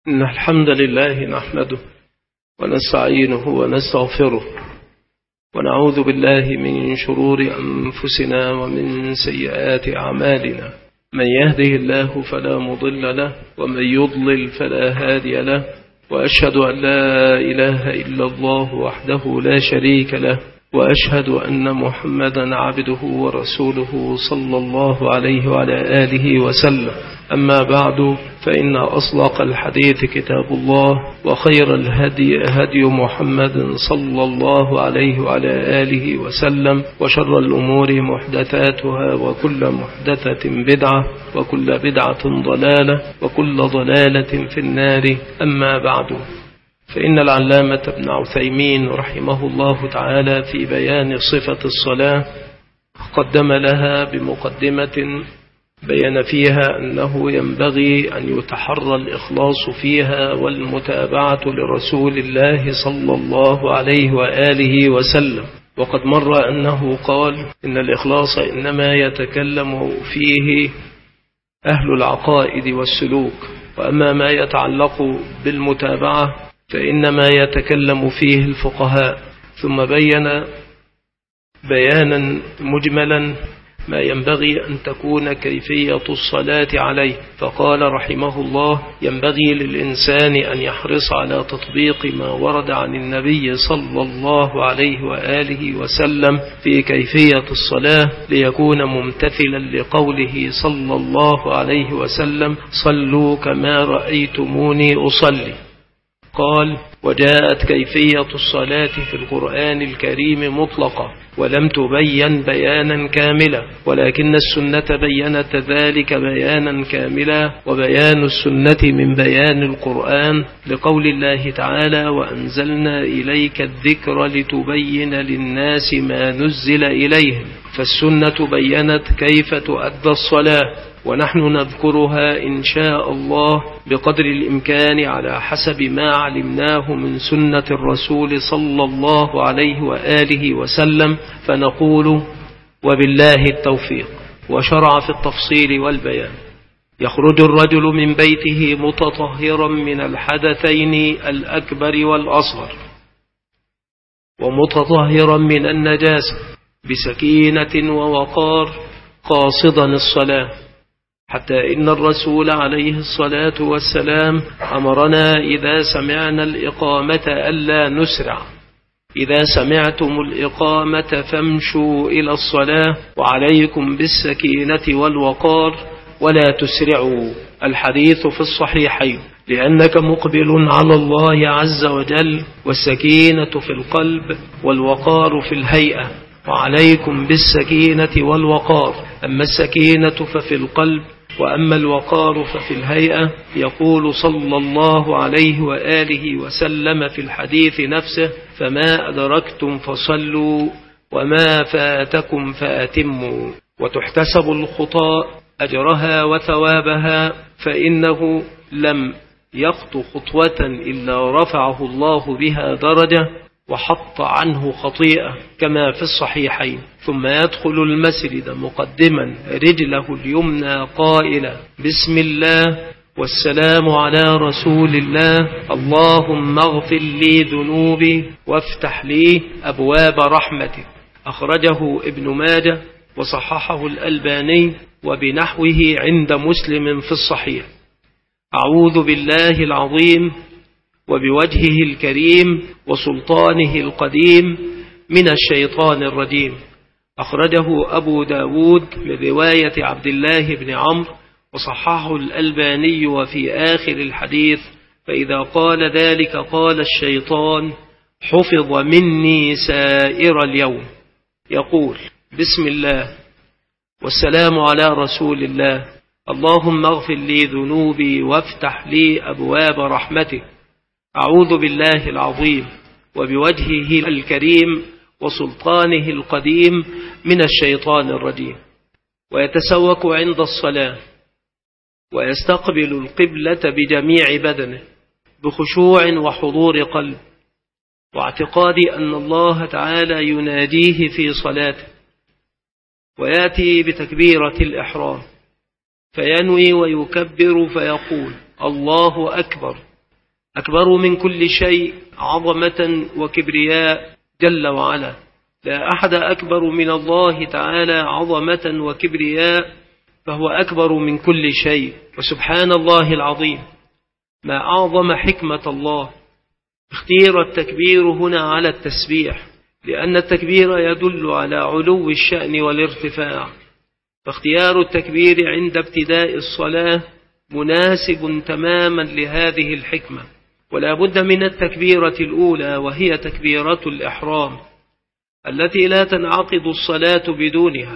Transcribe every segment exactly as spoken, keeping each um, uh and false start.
إن الحمد لله نحمده ونستعينه ونستغفره ونعوذ بالله من شرور أنفسنا ومن سيئات أعمالنا. من يهده الله فلا مضل له ومن يضلل فلا هادي له، وأشهد أن لا إله إلا الله وحده لا شريك له، وأشهد أن محمدا عبده ورسوله صلى الله عليه وعلى آله وسلم. أما بعد، فإن أصدق الحديث كتاب الله، وخير الهدي هدي محمد صلى الله عليه وعلى آله وسلم، وشر الأمور محدثاتها، وكل محدثة بدعة، وكل بدعة ضلالة، وكل ضلالة في النار. أما بعد، فإن العلامة ابن عثيمين رحمه الله تعالى في بيان صفة الصلاة قدم لها بمقدمة بيّن فيها أنه ينبغي أن يتحرى الإخلاص فيها والمتابعة لرسول الله صلى الله عليه وآله وسلم. وقد مر أنه قال إن الإخلاص إنما يتكلم فيه أهل العقائد والسلوك، وأما ما يتعلق بالمتابعة فإنما يتكلم فيه الفقهاء. ثم بيّن بيانا مجملا ما ينبغي أن تكون كيفية الصلاة عليه، فقال رحمه الله: ينبغي للإنسان أن يحرص على تطبيق ما ورد عن النبي صلى الله عليه وآله وسلم في كيفية الصلاة، ليكون ممتثلا لقوله صلى الله عليه وسلم: صلوا كما رأيتموني أصلي. قال: وجاءت كيفية الصلاة في القرآن الكريم مطلقة ولم تبين بيانا كاملا، ولكن السنة بيّنت ذلك بيانا كاملا، وبيان السنة من بيان القرآن، لقول الله تعالى: وأنزلنا إليك الذكر لتبين للناس ما نزل إليهم. فالسنة بيّنت كيف تؤدى الصلاة، ونحن نذكرها إن شاء الله بقدر الإمكان على حسب ما علمناه من سنة الرسول صلى الله عليه وآله وسلم، فنقول: وبالله التوفيق. وشرع في التفصيل والبيان: يخرج الرجل من بيته متطهرا من الحدثين الأكبر والأصغر، ومتطهرا من النجاسة بسكينة ووقار، قاصدا الصلاة، حتى إن الرسول عليه الصلاة والسلام أمرنا إذا سمعنا الإقامة ألا نسرع. إذا سمعتم الإقامة فامشوا إلى الصلاة، وعليكم بالسكينة والوقار ولا تسرعوا. الحديث في الصحيحين: لأنك مقبل على الله عز وجل، والسكينة في القلب والوقار في الهيئة، وعليكم بالسكينة والوقار. أما السكينة ففي القلب، وأما الوقار ففي الهيئة. يقول صلى الله عليه وآله وسلم في الحديث نفسه: فما أدركتم فصلوا وما فاتكم فأتموا. وتحتسب الخطاء أجرها وثوابها، فإنه لم يخط خطوة إلا رفعه الله بها درجة وحط عنه خطيئة، كما في الصحيحين. ثم يدخل المسجد مقدما رجله اليمنى قائلا: بسم الله والسلام على رسول الله، اللهم اغفر لي ذنوبي وافتح لي أبواب رحمتك. أخرجه ابن ماجه وصححه الألباني وبنحوه عند مسلم في الصحيح. أعوذ بالله العظيم وبوجهه الكريم وسلطانه القديم من الشيطان الرجيم. أخرجه أبو داود من رواية عبد الله بن عمرو وصححه الألباني. وفي آخر الحديث: فإذا قال ذلك قال الشيطان: حفظ مني سائر اليوم. يقول: بسم الله والسلام على رسول الله، اللهم اغفر لي ذنوبي وافتح لي أبواب رحمتك. أعوذ بالله العظيم وبوجهه الكريم وسلطانه القديم من الشيطان الرجيم. ويتسوق عند الصلاة، ويستقبل القبلة بجميع بدنه بخشوع وحضور قلب، واعتقاد أن الله تعالى يناديه في صلاته. ويأتي بتكبيرة الإحرام، فينوي ويكبر فيقول: الله أكبر، أكبر من كل شيء عظمة وكبرياء جل وعلا. لا أحد أكبر من الله تعالى عظمة وكبرياء، فهو أكبر من كل شيء. وسبحان الله العظيم، ما أعظم حكمة الله. اختير التكبير هنا على التسبيح، لأن التكبير يدل على علو الشأن والارتفاع، فاختيار التكبير عند ابتداء الصلاة مناسب تماما لهذه الحكمة. ولا بد من التكبيرة الأولى، وهي تكبيرة الإحرام التي لا تنعقد الصلاة بدونها،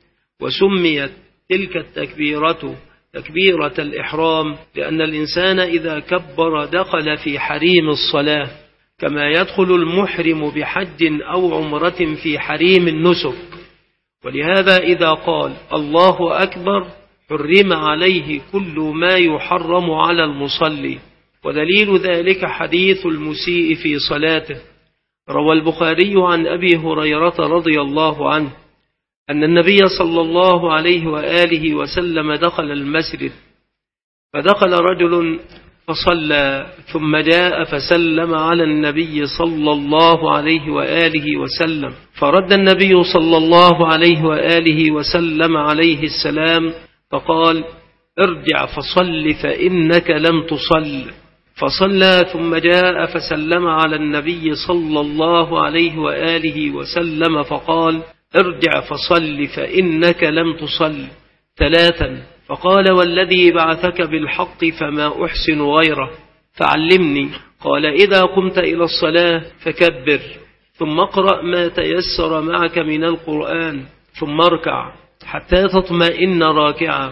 وسميت تلك التكبيرة تكبيرة الإحرام لأن الإنسان إذا كبر دخل في حريم الصلاة، كما يدخل المحرم بحج أو عمرة في حريم النسك. ولهذا إذا قال الله أكبر حرم عليه كل ما يحرم على المصلي. ودليل ذلك حديث المسيء في صلاته. روى البخاري عن أبي هريرة رضي الله عنه أن النبي صلى الله عليه وآله وسلم دخل المسجد، فدخل رجل فصلى ثم جاء فسلم على النبي صلى الله عليه وآله وسلم، فرد النبي صلى الله عليه وآله وسلم عليه السلام فقال: ارجع فصل فإنك لم تصل. فصلى ثم جاء فسلم على النبي صلى الله عليه وآله وسلم فقال: ارجع فصل فإنك لم تصل ثلاثا. فقال: والذي بعثك بالحق فما أحسن غيره، فعلمني. قال: إذا قمت إلى الصلاة فكبر، ثم اقرأ ما تيسر معك من القرآن، ثم اركع حتى تطمئن راكعا،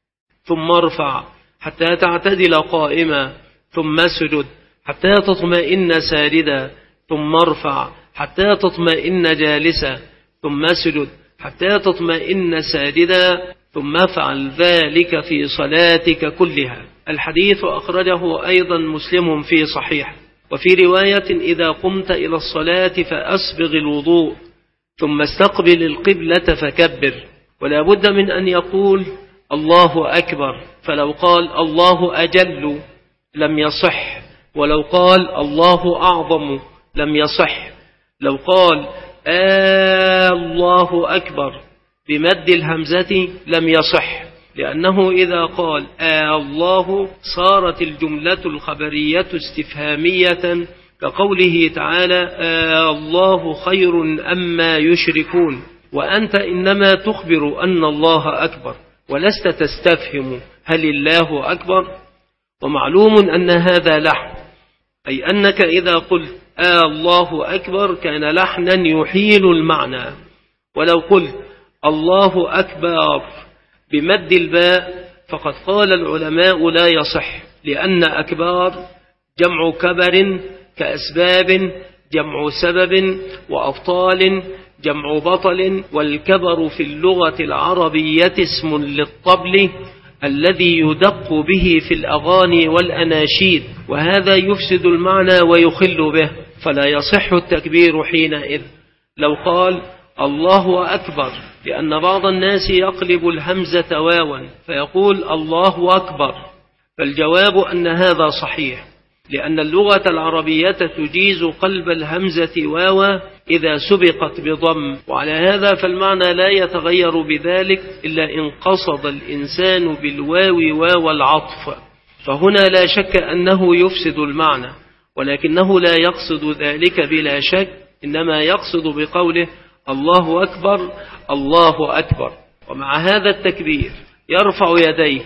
ثم ارفع حتى تعتدل قائما، ثم اسجد حتى تطمئن ساجدا، ثم ارفع حتى تطمئن جالسا، ثم اسجد حتى تطمئن ساجدا، ثم افعل ذلك في صلاتك كلها. الحديث أخرجه أيضا مسلم في صحيح. وفي رواية: إذا قمت إلى الصلاة فأسبغ الوضوء، ثم استقبل القبلة فكبر. ولا بد من أن يقول الله أكبر، فلو قال الله أجل لم يصح، ولو قال الله أعظم لم يصح. لو قال آه الله أكبر بمد الهمزة لم يصح، لأنه إذا قال آه الله صارت الجملة الخبرية استفهامية، كقوله تعالى آه الله خير أما يشركون، وأنت إنما تخبر أن الله أكبر ولست تستفهم هل الله أكبر. ومعلوم أن هذا لحن، أي أنك إذا قلت آه الله أكبر كان لحنا يحيل المعنى. ولو قلت الله أكبر بمد الباء فقد قال العلماء لا يصح، لأن أكبار جمع كبر، كأسباب جمع سبب، وأبطال جمع بطل. والكبر في اللغة العربية اسم للطبل الذي يدق به في الأغاني والأناشيد، وهذا يفسد المعنى ويخل به، فلا يصح التكبير حينئذ. لو قال الله أكبر، لأن بعض الناس يقلب الهمزة واوا فيقول الله أكبر، فالجواب أن هذا صحيح، لأن اللغة العربية تجيز قلب الهمزة واوا إذا سبقت بضم، وعلى هذا فالمعنى لا يتغير بذلك إلا إن قصد الإنسان بالواو واو العطف، فهنا لا شك أنه يفسد المعنى، ولكنه لا يقصد ذلك بلا شك، إنما يقصد بقوله الله أكبر الله أكبر. ومع هذا التكبير يرفع يديه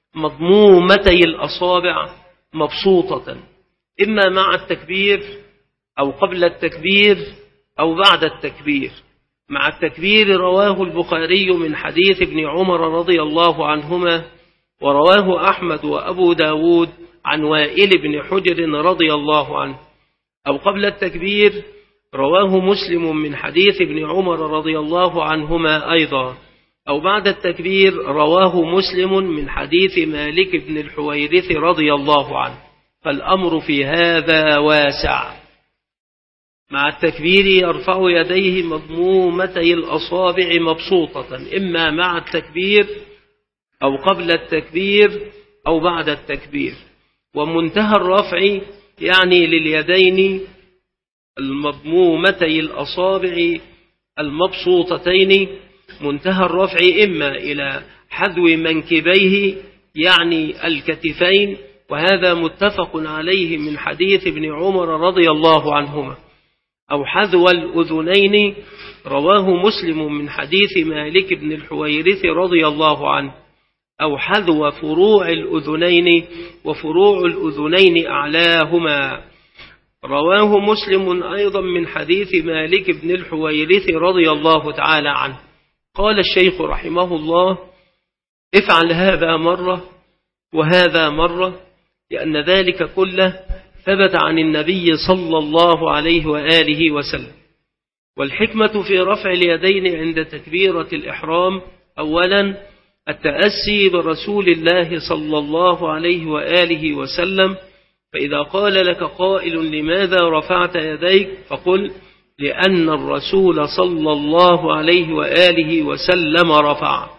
مضمومتي الأصابع مبسوطة، إما مع التكبير أو قبل التكبير أو بعد التكبير. مع التكبير رواه البخاري من حديث ابن عمر رضي الله عنهما، ورواه أحمد وأبو داود عن وائل بن حجر رضي الله عنه. أو قبل التكبير رواه مسلم من حديث ابن عمر رضي الله عنهما أيضا. أو بعد التكبير رواه مسلم من حديث مالك بن الحويرث رضي الله عنه. فالأمر في هذا واسع. مع التكبير يرفع يديه مضمومتي الأصابع مبسوطة، إما مع التكبير أو قبل التكبير أو بعد التكبير. ومنتهى الرفع يعني لليدين المضمومتي الأصابع المبسوطتين منتهى الرفع إما إلى حذو منكبيه يعني الكتفين، وهذا متفق عليه من حديث ابن عمر رضي الله عنهما، أو حذو الأذنين، رواه مسلم من حديث مالك بن الحويرث رضي الله عنه، أو حذو فروع الأذنين، وفروع الأذنين أعلاهما، رواه مسلم أيضا من حديث مالك بن الحويرث رضي الله تعالى عنه. قال الشيخ رحمه الله: افعل هذا مرة وهذا مرة، لأن ذلك كله ثبت عن النبي صلى الله عليه وآله وسلم. والحكمة في رفع اليدين عند تكبيرة الإحرام: أولا التأسي برسول الله صلى الله عليه وآله وسلم، فإذا قال لك قائل لماذا رفعت يديك فقل: لأن الرسول صلى الله عليه وآله وسلم رفع.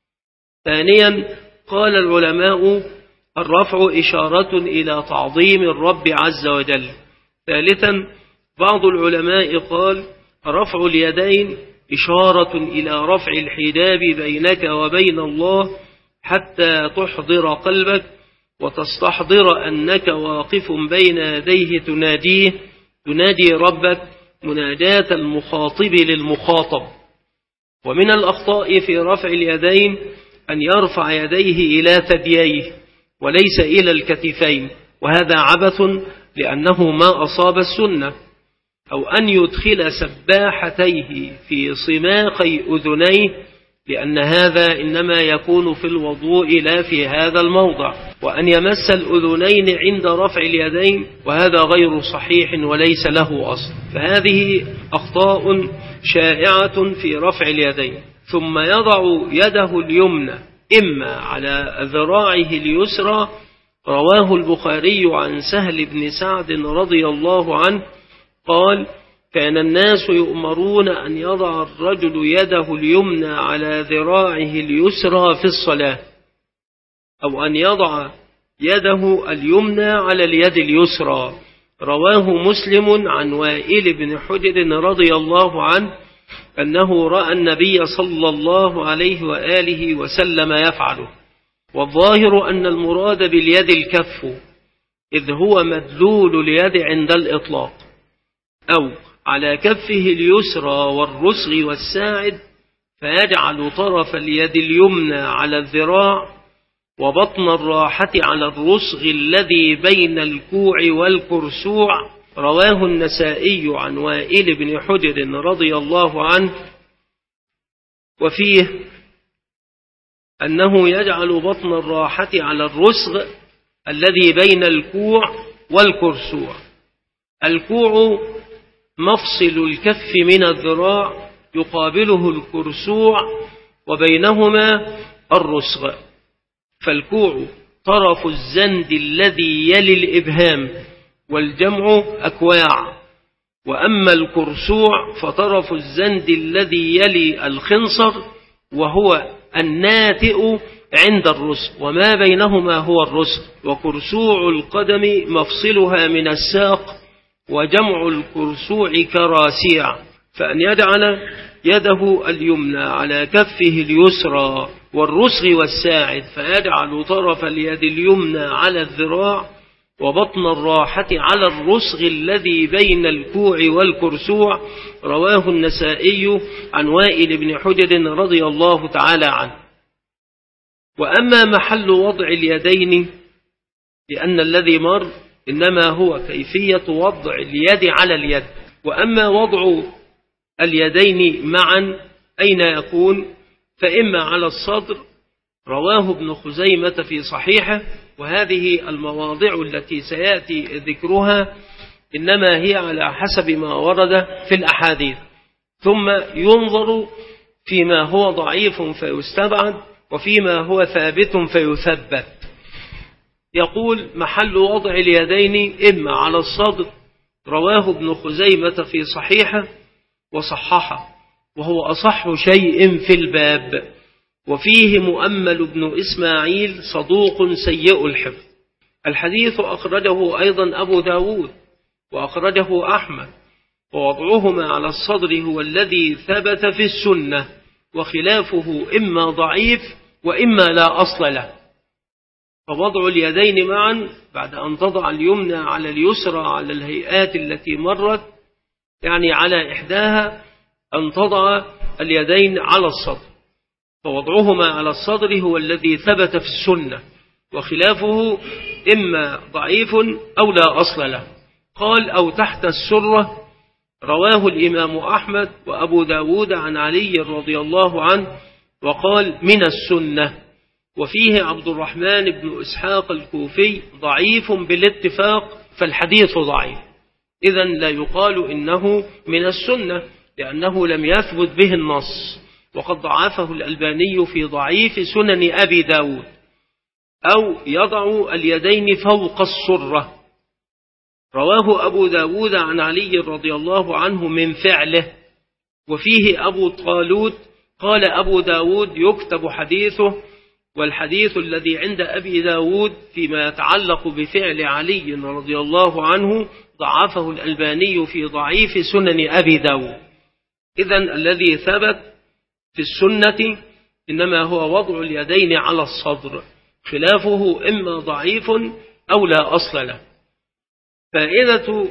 ثانيا قال العلماء: الرفع إشارة إلى تعظيم الرب عز وجل. ثالثا بعض العلماء قال: رفع اليدين إشارة إلى رفع الحجاب بينك وبين الله حتى تحضر قلبك وتستحضر أنك واقف بين يديه تناديه، تنادي ربك مناجاة المخاطب للمخاطب. ومن الأخطاء في رفع اليدين أن يرفع يديه إلى ثدييه وليس إلى الكتفين، وهذا عبث لأنه ما أصاب السنة. أو أن يدخل سباحتيه في صماخي أذنيه، لأن هذا إنما يكون في الوضوء لا في هذا الموضع. وأن يمس الأذنين عند رفع اليدين، وهذا غير صحيح وليس له أصل. فهذه أخطاء شائعة في رفع اليدين. ثم يضع يده اليمنى إما على ذراعه اليسرى، رواه البخاري عن سهل بن سعد رضي الله عنه قال: كان الناس يؤمرون أن يضع الرجل يده اليمنى على ذراعه اليسرى في الصلاة، أو أن يضع يده اليمنى على اليد اليسرى. رواه مسلم عن وائل بن حجر رضي الله عنه أنه رأى النبي صلى الله عليه وآله وسلم يفعله. والظاهر أن المراد باليد الكف، إذ هو مدلول اليد عند الإطلاق، أو على كفه اليسرى والرسغ والساعد، فيجعل طرف اليد اليمنى على الذراع وبطن الراحة على الرسغ الذي بين الكوع والكرسوع. رواه النسائي عن وائل بن حجر رضي الله عنه، وفيه أنه يجعل بطن الراحة على الرسغ الذي بين الكوع والكرسوع. الكوع مفصل الكف من الذراع، يقابله الكرسوع وبينهما الرسغ. فالكوع طرف الزند الذي يلي الإبهام، والجمع أكواع. وأما الكرسوع فطرف الزند الذي يلي الخنصر، وهو الناتئ عند الرسغ، وما بينهما هو الرسغ. وكرسوع القدم مفصلها من الساق، وجمع الكرسوع كراسيع. فأن يجعل يده اليمنى على كفه اليسرى والرسغ والساعد، فيجعل طرف اليد اليمنى على الذراع وبطن الراحة على الرسغ الذي بين الكوع والكرسوع. رواه النسائي عن وائل بن حجر رضي الله تعالى عنه. وأما محل وضع اليدين، لأن الذي مر إنما هو كيفية وضع اليد على اليد. وأما وضع اليدين معا أين يكون؟ فإما على الصدر، رواه ابن خزيمة في صحيحه، وهذه المواضع التي سيأتي ذكرها إنما هي على حسب ما ورد في الأحاديث. ثم ينظر فيما هو ضعيف فيستبعد، وفيما هو ثابت فيثبت. يقول: محل وضع اليدين إما على الصدر، رواه ابن خزيمة في صحيحه وصححه، وهو أصح شيء في الباب. وفيه مؤمل بن إسماعيل صدوق سيء الحفظ. الحديث أخرجه أيضا أبو داود وأخرجه أحمد، ووضعهما على الصدر هو الذي ثبت في السنة، وخلافه إما ضعيف وإما لا أصل له. فوضع اليدين معا بعد أن تضع اليمنى على اليسرى على الهيئات التي مرت، يعني على إحداها أن تضع اليدين على الصدر، فوضعهما على الصدر هو الذي ثبت في السنة، وخلافه إما ضعيف أو لا أصل له. قال أو تحت السرة، رواه الإمام أحمد وأبو داود عن علي رضي الله عنه، وقال من السنة. وفيه عبد الرحمن بن إسحاق الكوفي ضعيف بالاتفاق، فالحديث ضعيف، إذن لا يقال إنه من السنة لأنه لم يثبت به النص، وقد ضعفه الألباني في ضعيف سنن أبي داود. أو يضع اليدين فوق السرة، رواه أبو داود عن علي رضي الله عنه من فعله. وفيه أبو طالوت قال أبو داود يكتب حديثه، والحديث الذي عند أبي داود فيما يتعلق بفعل علي رضي الله عنه ضعفه الألباني في ضعيف سنن أبي داود. إذن الذي ثبت في السنة إنما هو وضع اليدين على الصدر، خلافه إما ضعيف أو لا أصل له. فائدة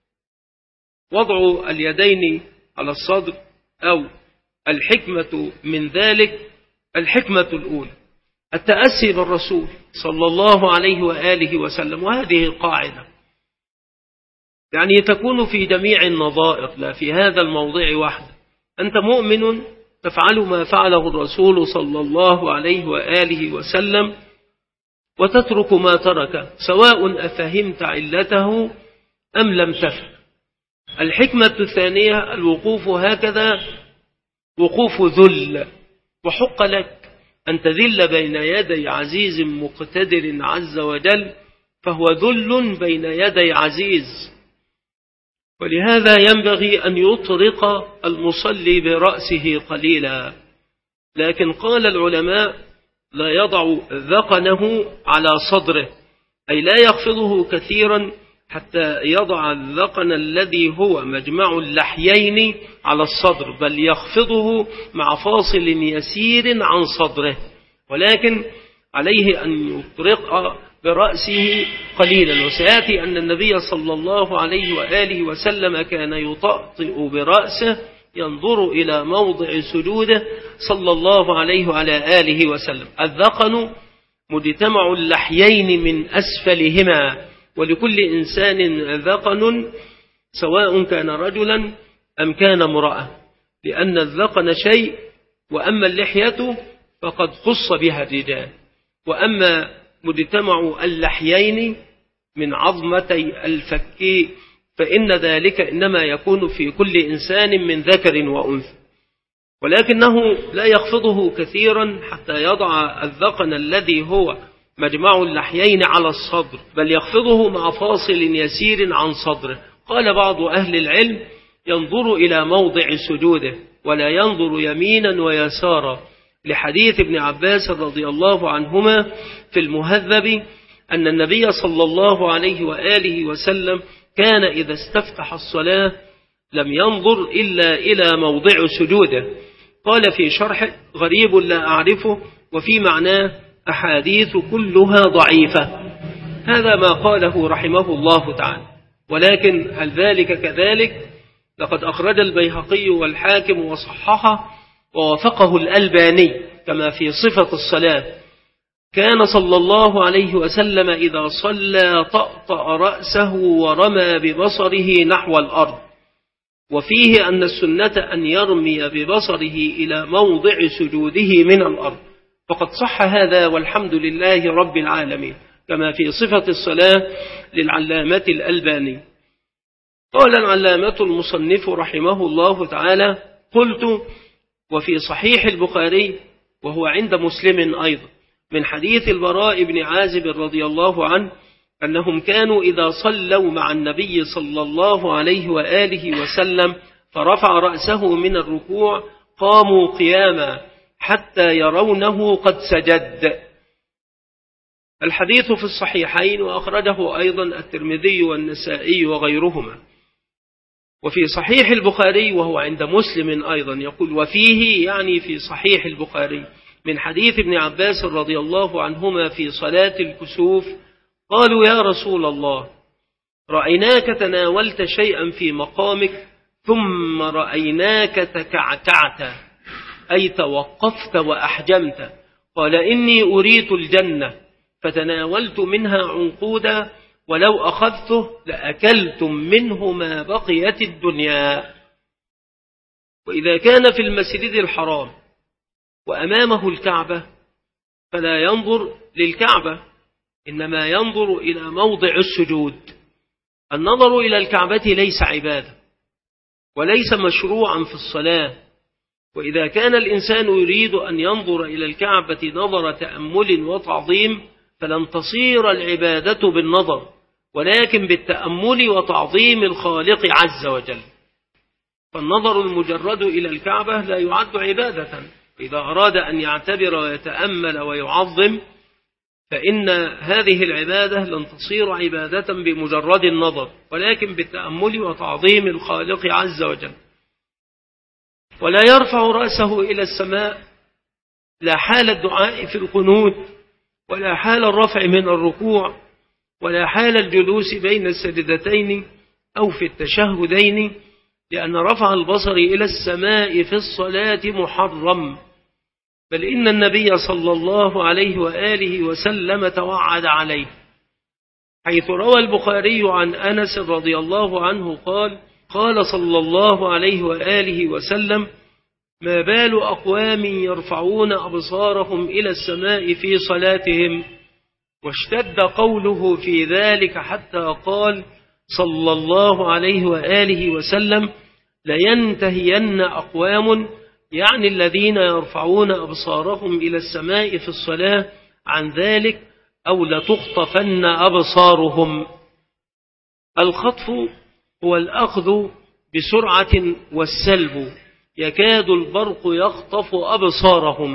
وضع اليدين على الصدر أو الحكمة من ذلك، الحكمة الأولى التأسي بالرسول صلى الله عليه وآله وسلم، وهذه قاعدة يعني تكون في جميع النظائر لا في هذا الموضع وحده. أنت مؤمن تفعل ما فعله الرسول صلى الله عليه وآله وسلم، وتترك ما ترك سواء أفهمت علته أم لم تفهم. الحكمة الثانية الوقوف هكذا وقوف ذل، وحق لك أن تذل بين يدي عزيز مقتدر عز وجل، فهو ذل بين يدي عزيز. ولهذا ينبغي أن يطرق المصلي برأسه قليلا. لكن قال العلماء لا يضع ذقنه على صدره، أي لا يخفضه كثيرا حتى يضع الذقن الذي هو مجمع اللحيين على الصدر، بل يخفضه مع فاصل يسير عن صدره، ولكن عليه أن يطرق برأسه قليلا. وسيأتي أن النبي صلى الله عليه وآله وسلم كان يطأطئ برأسه ينظر إلى موضع سجوده صلى الله عليه وعلى آله وسلم. الذقن مجتمع اللحيين من أسفلهما، ولكل إنسان ذقن سواء كان رجلا أم كان امرأة، لأن الذقن شيء، وأما اللحية فقد خص بها الرجال. وأما مجتمع اللحيين من عظمتي الفك فإن ذلك إنما يكون في كل إنسان من ذكر وأنثى، ولكنه لا يخفضه كثيرا حتى يضع الذقن الذي هو مجمع اللحيين على الصدر، بل يخفضه مع فاصل يسير عن صدره. قال بعض أهل العلم ينظر إلى موضع سجوده ولا ينظر يمينا ويسارا، لحديث ابن عباس رضي الله عنهما في المهذب أن النبي صلى الله عليه وآله وسلم كان إذا استفتح الصلاة لم ينظر إلا إلى موضع سجوده. قال في شرح غريب لا أعرفه، وفي معناه أحاديث كلها ضعيفة. هذا ما قاله رحمه الله تعالى. ولكن هل ذلك كذلك؟ لقد أخرج البيهقي والحاكم وصححه ووافقه الألباني كما في صفة الصلاة. كان صلى الله عليه وسلم إذا صلى طأطأ رأسه ورمى ببصره نحو الأرض، وفيه أن السنة أن يرمي ببصره إلى موضع سجوده من الأرض، فقد صح هذا والحمد لله رب العالمين، كما في صفة الصلاة للعلامة الألباني. قال العلامة المصنف رحمه الله تعالى: قلت وفي صحيح البخاري وهو عند مسلم أيضا من حديث البراء بن عازب رضي الله عنه أنهم كانوا إذا صلوا مع النبي صلى الله عليه وآله وسلم فرفع رأسه من الركوع قاموا قياما حتى يرونه قد سجد. الحديث في الصحيحين، وأخرجه أيضا الترمذي والنسائي وغيرهما. وفي صحيح البخاري وهو عند مسلم أيضا يقول: وفيه يعني في صحيح البخاري من حديث ابن عباس رضي الله عنهما في صلاة الكسوف، قالوا: يا رسول الله، رأيناك تناولت شيئا في مقامك ثم رأيناك تكعكعت، أي توقفت وأحجمت. قال: إني أريت الجنة فتناولت منها عنقودا، ولو أخذته لأكلتم منه ما بقيت الدنيا. وإذا كان في المسجد الحرام وأمامه الكعبة فلا ينظر للكعبة، إنما ينظر إلى موضع السجود. النظر إلى الكعبة ليس عبادة وليس مشروعا في الصلاة. وإذا كان الإنسان يريد أن ينظر إلى الكعبة نظر تأمل وتعظيم فلن تصير العبادة بالنظر، ولكن بالتأمل وتعظيم الخالق عز وجل. فالنظر المجرد إلى الكعبة لا يعد عبادة. إذا أراد أن يعتبر ويتأمل ويعظم فإن هذه العبادة لن تصير عبادة بمجرد النظر، ولكن بالتأمل وتعظيم الخالق عز وجل. ولا يرفع رأسه إلى السماء لا حال الدعاء في القنوت، ولا حال الرفع من الركوع، ولا حال الجلوس بين السجدتين أو في التشهدين، لأن رفع البصر إلى السماء في الصلاة محرم. بل إن النبي صلى الله عليه وآله وسلم توعد عليه، حيث روى البخاري عن أنس رضي الله عنه قال: قال صلى الله عليه وآله وسلم: ما بال أقوام يرفعون أبصارهم إلى السماء في صلاتهم. واشتد قوله في ذلك حتى قال صلى الله عليه وآله وسلم: لينتهين أقوام، يعني الذين يرفعون أبصارهم إلى السماء في الصلاة، عن ذلك أو لتخطفن أبصارهم. الخطف هو الأخذ بسرعة والسلب، يكاد البرق يخطف أبصارهم،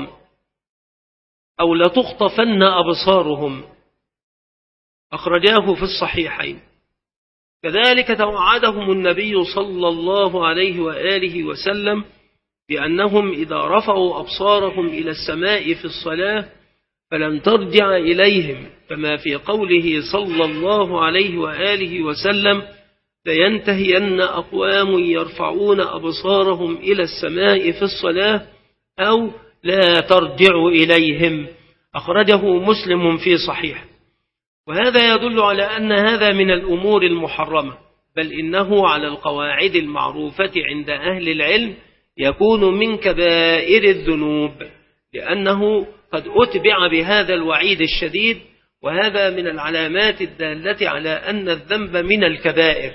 أو لتخطفن أبصارهم، أخرجاه في الصحيحين. كذلك توعدهم النبي صلى الله عليه وآله وسلم بأنهم إذا رفعوا أبصارهم إلى السماء في الصلاة فلن ترجع إليهم، كما في قوله صلى الله عليه وآله وسلم: لينتهين أقوام يرفعون أبصارهم إلى السماء في الصلاة أو لا ترجع إليهم، أخرجه مسلم في صحيح. وهذا يدل على أن هذا من الأمور المحرمة، بل إنه على القواعد المعروفة عند أهل العلم يكون من كبائر الذنوب، لأنه قد أتبع بهذا الوعيد الشديد، وهذا من العلامات الدالة على أن الذنب من الكبائر.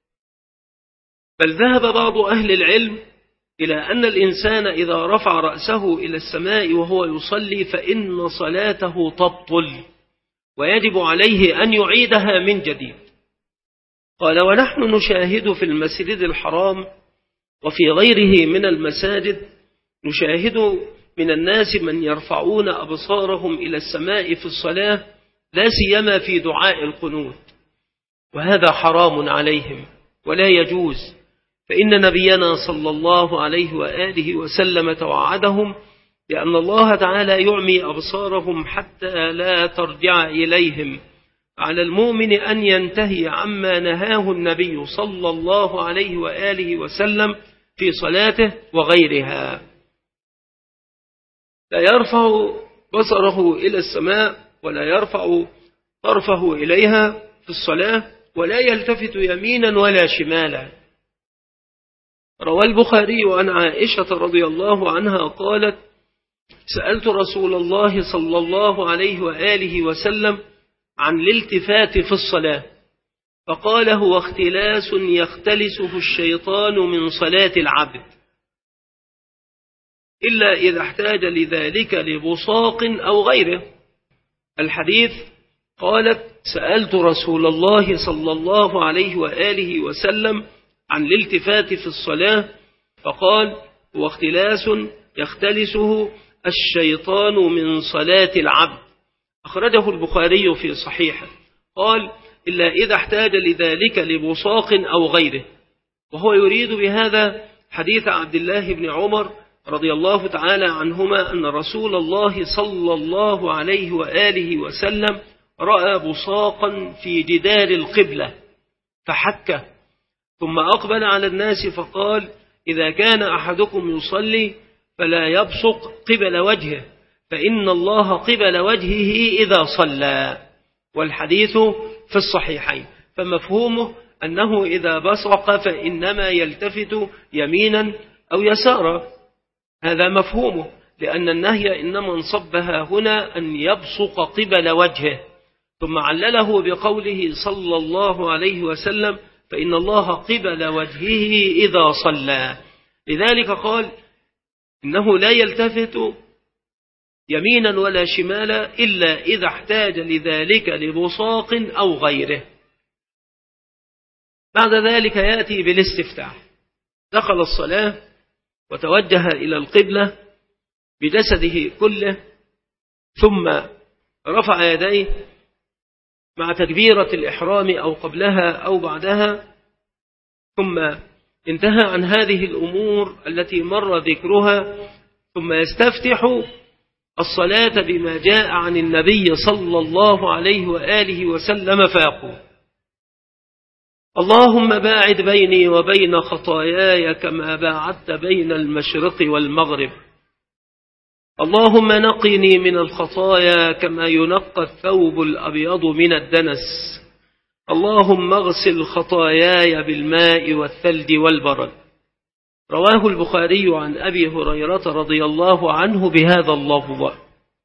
بل ذهب بعض أهل العلم إلى أن الإنسان إذا رفع رأسه إلى السماء وهو يصلي فإن صلاته تبطل، ويجب عليه أن يعيدها من جديد. قال: ونحن نشاهد في المسجد الحرام وفي غيره من المساجد، نشاهد من الناس من يرفعون أبصارهم إلى السماء في الصلاة، لا سيما في دعاء القنوت، وهذا حرام عليهم ولا يجوز. فإن نبينا صلى الله عليه وآله وسلم توعدهم لأن الله تعالى يعمي أبصارهم حتى لا ترجع إليهم. على المؤمن أن ينتهي عما نهاه النبي صلى الله عليه وآله وسلم في صلاته وغيرها. لا يرفع بصره إلى السماء ولا يرفع طرفه إليها في الصلاة، ولا يلتفت يمينا ولا شمالا. روى البخاري عن عائشة رضي الله عنها قالت: سألت رسول الله صلى الله عليه وآله وسلم عن الالتفات في الصلاة، فقال: هو اختلاس يختلسه الشيطان من صلاة العبد، إلا إذا احتاج لذلك لبصاق أو غيره. الحديث: قالت: سألت رسول الله صلى الله عليه وآله وسلم عن الالتفات في الصلاة، فقال: هو اختلاس يختلسه الشيطان من صلاة العبد. أخرجه البخاري في صحيحه. قال: إلا إذا احتاج لذلك لبصاق أو غيره، وهو يريد بهذا حديث عبد الله بن عمر رضي الله تعالى عنهما أن رسول الله صلى الله عليه وآله وسلم رأى بصاقا في جدار القبلة فحكه، ثم أقبل على الناس فقال: إذا كان أحدكم يصلي فلا يبصق قبل وجهه، فإن الله قبل وجهه إذا صلى. والحديث في الصحيحين. فمفهومه أنه إذا بصق فإنما يلتفت يمينا أو يسارا، هذا مفهومه، لأن النهي إنما انصبها هنا أن يبصق قبل وجهه، ثم علله بقوله صلى الله عليه وسلم: فإن الله قبل وجهه إذا صلى. لذلك قال: إنه لا يلتفت يمينا ولا شمالا إلا إذا احتاج لذلك لبصاق أو غيره. بعد ذلك يأتي بالاستفتاح. دخل الصلاة وتوجه إلى القبلة بجسده كله، ثم رفع يديه مع تكبيرة الإحرام أو قبلها أو بعدها، ثم انتهى عن هذه الأمور التي مر ذكرها، ثم يستفتح الصلاة بما جاء عن النبي صلى الله عليه وآله وسلم فيقول: اللهم باعد بيني وبين خطاياي كما باعدت بين المشرق والمغرب، اللهم نقني من الخطايا كما ينقى الثوب الأبيض من الدنس، اللهم اغسل خطاياي بالماء والثلج والبرد. رواه البخاري عن أبي هريرة رضي الله عنه بهذا اللفظ،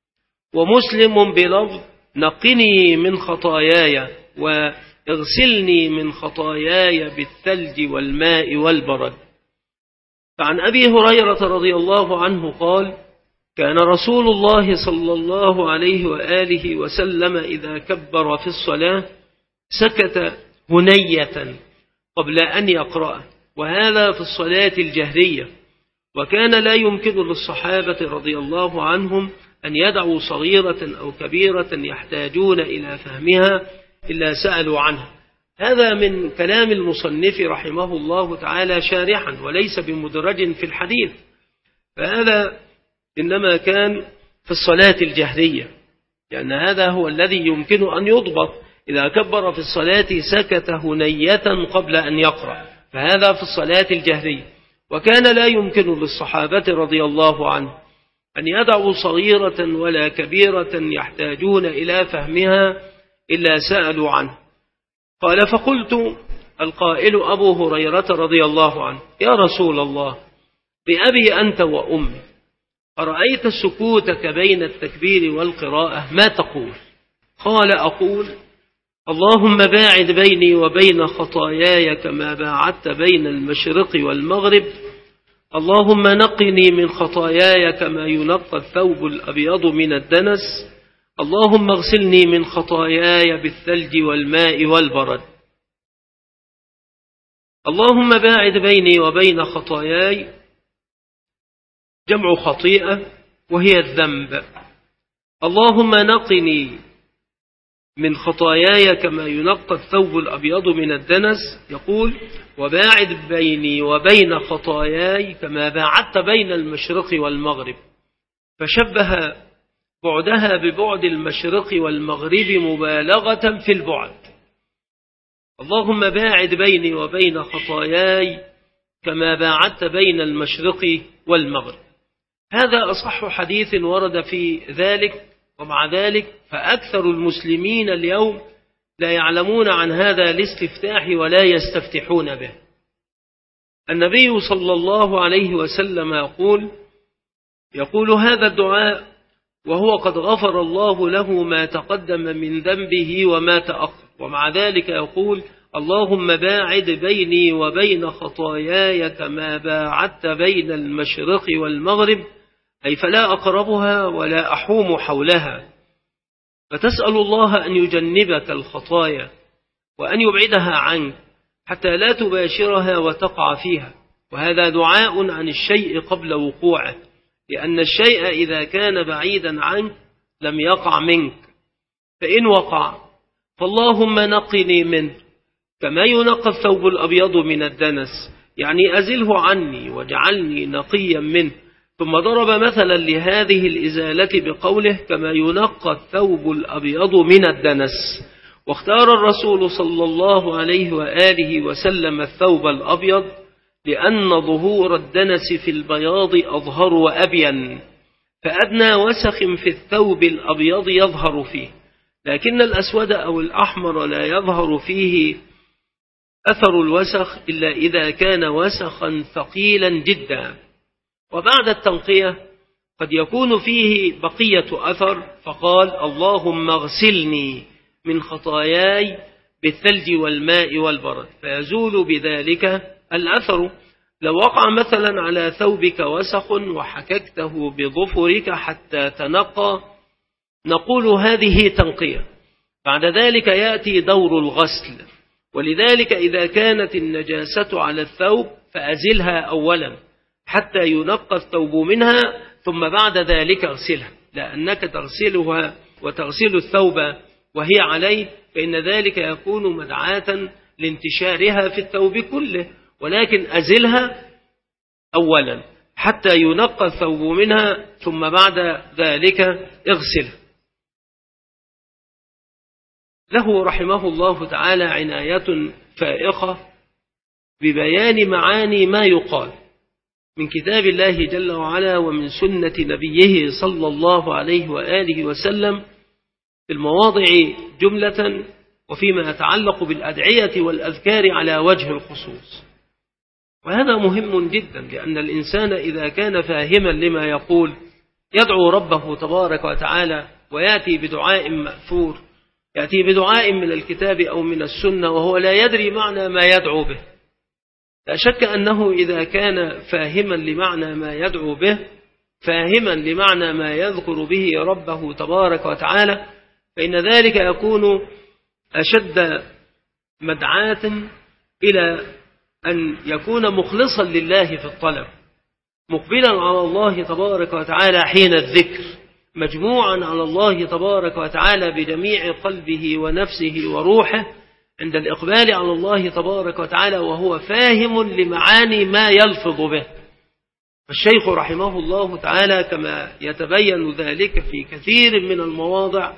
ومسلم بلفظ نقني من خطاياي واغسلني من خطاياي بالثلج والماء والبرد. فعن أبي هريرة رضي الله عنه قال: كان رسول الله صلى الله عليه وآله وسلم إذا كبر في الصلاة سكت هنية قبل أن يقرأ، وهذا في الصلاة الجهرية. وكان لا يمكن للصحابة رضي الله عنهم أن يدعوا صغيرة أو كبيرة يحتاجون إلى فهمها إلا سألوا عنها. هذا من كلام المصنف رحمه الله تعالى شارحا وليس بمدرج في الحديث، فهذا إنما كان في الصلاة الجهرية، لأن هذا هو الذي يمكن أن يضبط. إذا كبر في الصلاة سكت هنية قبل أن يقرأ، فهذا في الصلاة الجهرية. وكان لا يمكن للصحابة رضي الله عنه أن يدعوا صغيرة ولا كبيرة يحتاجون إلى فهمها إلا سألوا عنه. قال: فقلت القائل أبو هريرة رضي الله عنه: يا رسول الله، بأبي أنت وأمي، أرأيت سكوتك بين التكبير والقراءة ما تقول؟ قال: أقول: اللهم باعد بيني وبين خطاياي كما باعدت بين المشرق والمغرب، اللهم نقني من خطاياي كما ينقى الثوب الأبيض من الدنس، اللهم اغسلني من خطاياي بالثلج والماء والبرد. اللهم باعد بيني وبين خطاياي جمع خطيئة وهي الذنب، اللهم نقني من خطاياي كما ينقى الثوب الأبيض من الدنس. يقول: وباعد بيني وبين خطاياي كما باعدت بين المشرق والمغرب، فشبه بعدها ببعد المشرق والمغرب مبالغة في البعد. اللهم باعد بيني وبين خطاياي كما باعدت بين المشرق والمغرب. هذا أصح حديث ورد في ذلك، ومع ذلك فأكثر المسلمين اليوم لا يعلمون عن هذا الاستفتاح ولا يستفتحون به. النبي صلى الله عليه وسلم يقول يقول هذا الدعاء وهو قد غفر الله له ما تقدم من ذنبه وما تأخر، ومع ذلك يقول: اللهم باعد بيني وبين خطاياي كما باعدت بين المشرق والمغرب، أي فلا أقربها ولا أحوم حولها. فتسأل الله أن يجنبك الخطايا وأن يبعدها عنك حتى لا تباشرها وتقع فيها، وهذا دعاء عن الشيء قبل وقوعه، لأن الشيء إذا كان بعيدا عنك لم يقع منك، فإن وقع فاللهم نقني منه كما ينقى الثوب الأبيض من الدنس، يعني أزله عني واجعلني نقيا منه. ثم ضرب مثلا لهذه الإزالة بقوله كما ينقى الثوب الأبيض من الدنس. واختار الرسول صلى الله عليه وآله وسلم الثوب الأبيض لأن ظهور الدنس في البياض أظهر وأبين، فأدنى وسخ في الثوب الأبيض يظهر فيه، لكن الأسود أو الأحمر لا يظهر فيه أثر الوسخ إلا إذا كان وسخا ثقيلا جدا. وبعد التنقية قد يكون فيه بقية أثر، فقال اللهم اغسلني من خطاياي بالثلج والماء والبرد، فيزول بذلك الأثر. لو وقع مثلا على ثوبك وسخ وحككته بظفرك حتى تنقى نقول هذه تنقية، بعد ذلك يأتي دور الغسل. ولذلك إذا كانت النجاسة على الثوب فأزلها أولا حتى ينقى الثوب منها، ثم بعد ذلك اغسلها، لأنك تغسلها وتغسل الثوب وهي عليه فإن ذلك يكون مدعاة لانتشارها في الثوب كله، ولكن أزلها أولا حتى ينقى الثوب منها ثم بعد ذلك اغسلها. له رحمه الله تعالى عناية فائقة ببيان معاني ما يقال من كتاب الله جل وعلا ومن سنة نبيه صلى الله عليه وآله وسلم في المواضع جملة، وفيما يتعلق بالأدعية والأذكار على وجه الخصوص. وهذا مهم جدا، لأن الإنسان إذا كان فاهما لما يقول يدعو ربه تبارك وتعالى ويأتي بدعاء مأثور، يأتي بدعاء من الكتاب أو من السنة وهو لا يدري معنى ما يدعو به، لا شك أنه إذا كان فاهما لمعنى ما يدعو به، فاهما لمعنى ما يذكر به ربه تبارك وتعالى، فإن ذلك يكون أشد مدعاة إلى أن يكون مخلصا لله في الطلب، مقبلا على الله تبارك وتعالى حين الذكر، مجموعا على الله تبارك وتعالى بجميع قلبه ونفسه وروحه عند الإقبال على الله تبارك وتعالى، وهو فاهم لمعاني ما يلفظ به. فالشيخ رحمه الله تعالى كما يتبين ذلك في كثير من المواضع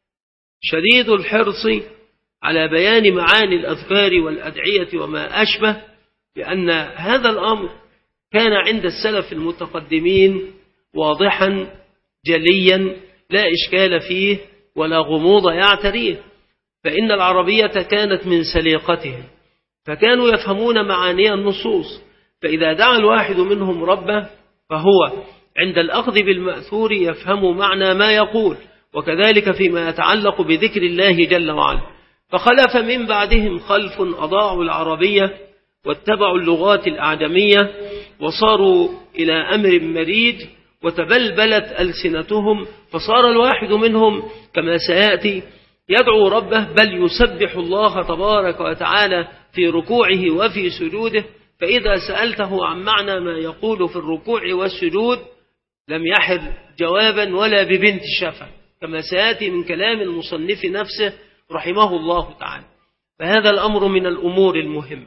شديد الحرص على بيان معاني الأذكار والأدعية وما أشبه، لأن هذا الأمر كان عند السلف المتقدمين واضحا جليا لا إشكال فيه ولا غموض يعتريه، فإن العربية كانت من سليقتهم، فكانوا يفهمون معاني النصوص، فإذا دعا الواحد منهم ربه فهو عند الأخذ بالمأثور يفهم معنى ما يقول، وكذلك فيما يتعلق بذكر الله جل وعلا. فخلف من بعدهم خلف أضاعوا العربية واتبعوا اللغات الأعجمية وصاروا إلى أمر مريج وتبلبلت ألسنتهم، فصار الواحد منهم كما سيأتي يدعو ربه بل يسبح الله تبارك وتعالى في ركوعه وفي سجوده، فإذا سألته عن معنى ما يقول في الركوع والسجود لم يحر جوابا ولا ببنت شفا، كما سيأتي من كلام المصنف نفسه رحمه الله تعالى. فهذا الأمر من الأمور المهمة،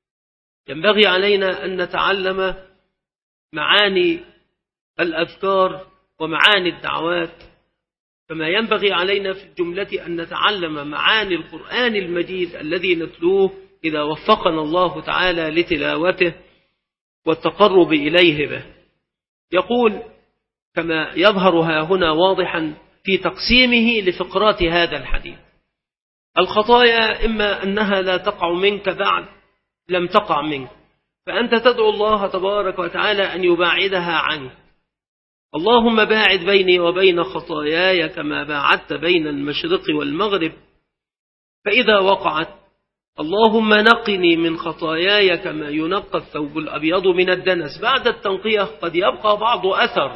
ينبغي علينا أن نتعلم معاني الأذكار ومعاني الدعوات، كما ينبغي علينا في الجملة أن نتعلم معاني القرآن المجيد الذي نتلوه إذا وفقنا الله تعالى لتلاوته والتقرب إليه به. يقول كما يظهر ها هنا واضحا في تقسيمه لفقرات هذا الحديث: الخطايا إما أنها لا تقع منك بعد لم تقع منك، فأنت تدعو الله تبارك وتعالى أن يباعدها عنك. اللهم باعد بيني وبين خطاياي كما باعدت بين المشرق والمغرب، فإذا وقعت اللهم نقني من خطاياي كما ينقى الثوب الأبيض من الدنس. بعد التنقية قد يبقى بعض أثر،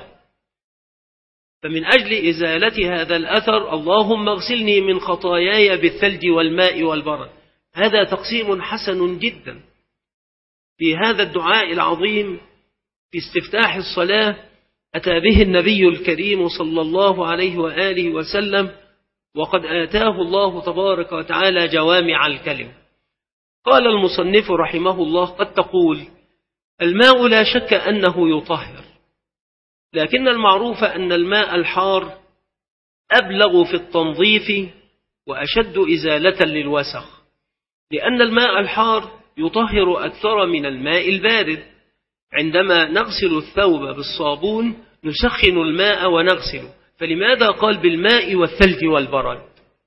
فمن أجل إزالة هذا الأثر اللهم اغسلني من خطاياي بالثلج والماء والبرد. هذا تقسيم حسن جدا في هذا الدعاء العظيم في استفتاح الصلاة، أتى به النبي الكريم صلى الله عليه وآله وسلم وقد آتاه الله تبارك وتعالى جوامع الكلم. قال المصنف رحمه الله: قد تقول الماء لا شك أنه يطهر، لكن المعروف أن الماء الحار أبلغ في التنظيف وأشد إزالة للوسخ، لأن الماء الحار يطهر أكثر من الماء البارد. عندما نغسل الثوب بالصابون نسخن الماء ونغسله، فلماذا قال بالماء والثلج والبرد؟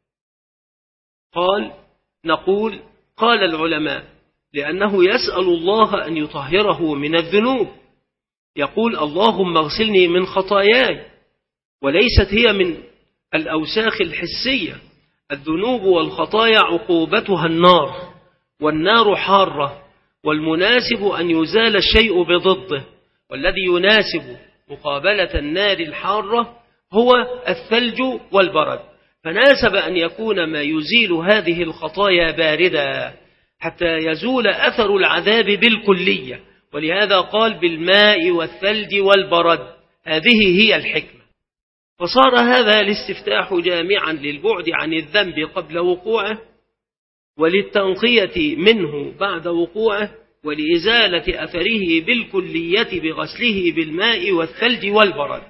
قال نقول قال العلماء لأنه يسأل الله أن يطهره من الذنوب، يقول اللهم اغسلني من خطاياي، وليست هي من الأوساخ الحسية. الذنوب والخطايا عقوبتها النار، والنار حارة، والمناسب أن يزال الشيء بضده، والذي يناسب مقابلة النار الحارة هو الثلج والبرد، فناسب أن يكون ما يزيل هذه الخطايا باردا حتى يزول أثر العذاب بالكلية، ولهذا قال بالماء والثلج والبرد. هذه هي الحكمة. فصار هذا الاستفتاح جامعا للبعد عن الذنب قبل وقوعه، وللتنقية منه بعد وقوعه، ولإزالة أثره بالكلية بغسله بالماء والثلج والبرد.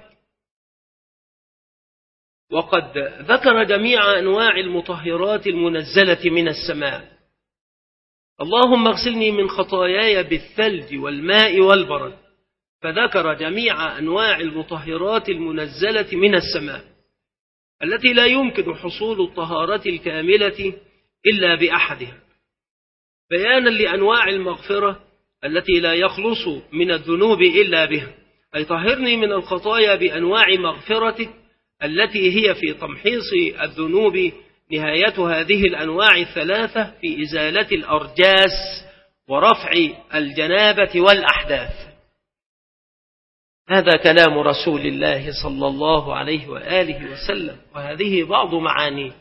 وقد ذكر جميع أنواع المطهرات المنزلة من السماء. اللهم اغسلني من خطاياي بالثلج والماء والبرد، فذكر جميع أنواع المطهرات المنزلة من السماء التي لا يمكن حصول الطهارة الكاملة إلا بأحدها، بيانا لأنواع المغفرة التي لا يخلص من الذنوب إلا بها. أي طهرني من الخطايا بأنواع مغفرتك التي هي في تمحيص الذنوب نهاية هذه الأنواع الثلاثة في إزالة الأرجاس ورفع الجنابة والأحداث. هذا كلام رسول الله صلى الله عليه وآله وسلم، وهذه بعض معانيه.